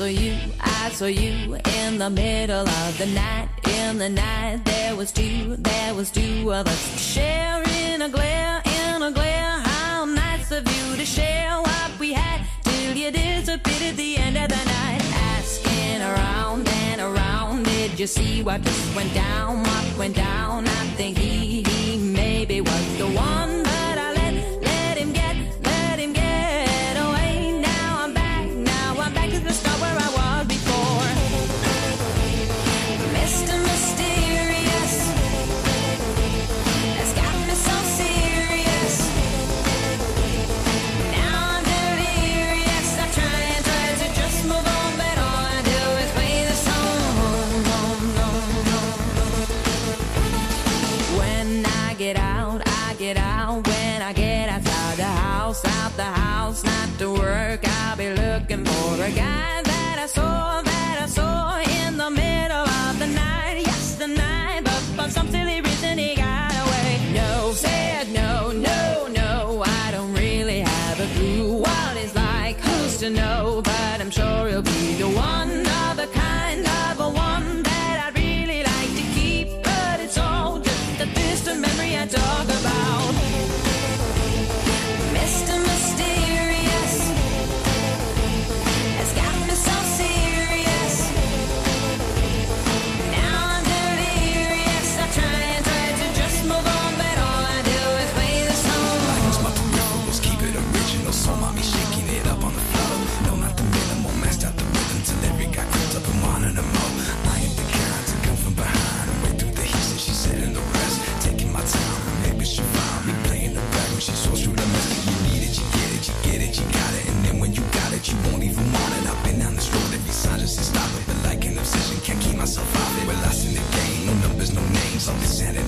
I saw you in the middle of the night. In the night, there was two of us sharing a glare, in a glare. How nice of you to share what we had till you disappeared at the end of the night. Asking around and around, did you see what just went down? What went down? I think he maybe was the one, but I let him get away. Now I'm back to the start where I was before. Mr. Mysterious has got me so serious. Now I'm delirious. I try to just move on, but all I do is play the song. When I get out, when I get outside the house, not to work, I'll be looking for a guy that I saw in the middle of the night. Yes, the night, but for some silly reason he got away. No, said no, I don't really have a clue what it's like. Who's to know? But I'm sure he'll be the one of a kind, of a one that I'd really like to keep. But it's all just a distant memory I talk about. Mr. Mysterious has got me so serious. Now I'm delirious. I try to just move on, but all I do is play the song. I use my peripherals, keep it original. So mommy shaking it up on the floor. No, not the minimal, mashed out the rhythm till every guy creeps up and wanted to more. I ain't the kind to come from behind and wait through the heat, so she said in the rest. Taking my time, maybe she found me playing the back when she saw through the mess. You need it, you get it, you get it, you got it. And then when you got it, you won't even want it. I've been down this road, every sign just to stop it. But like an obsession, can't keep myself out of it. We're lost in the game, no numbers, no names. All this and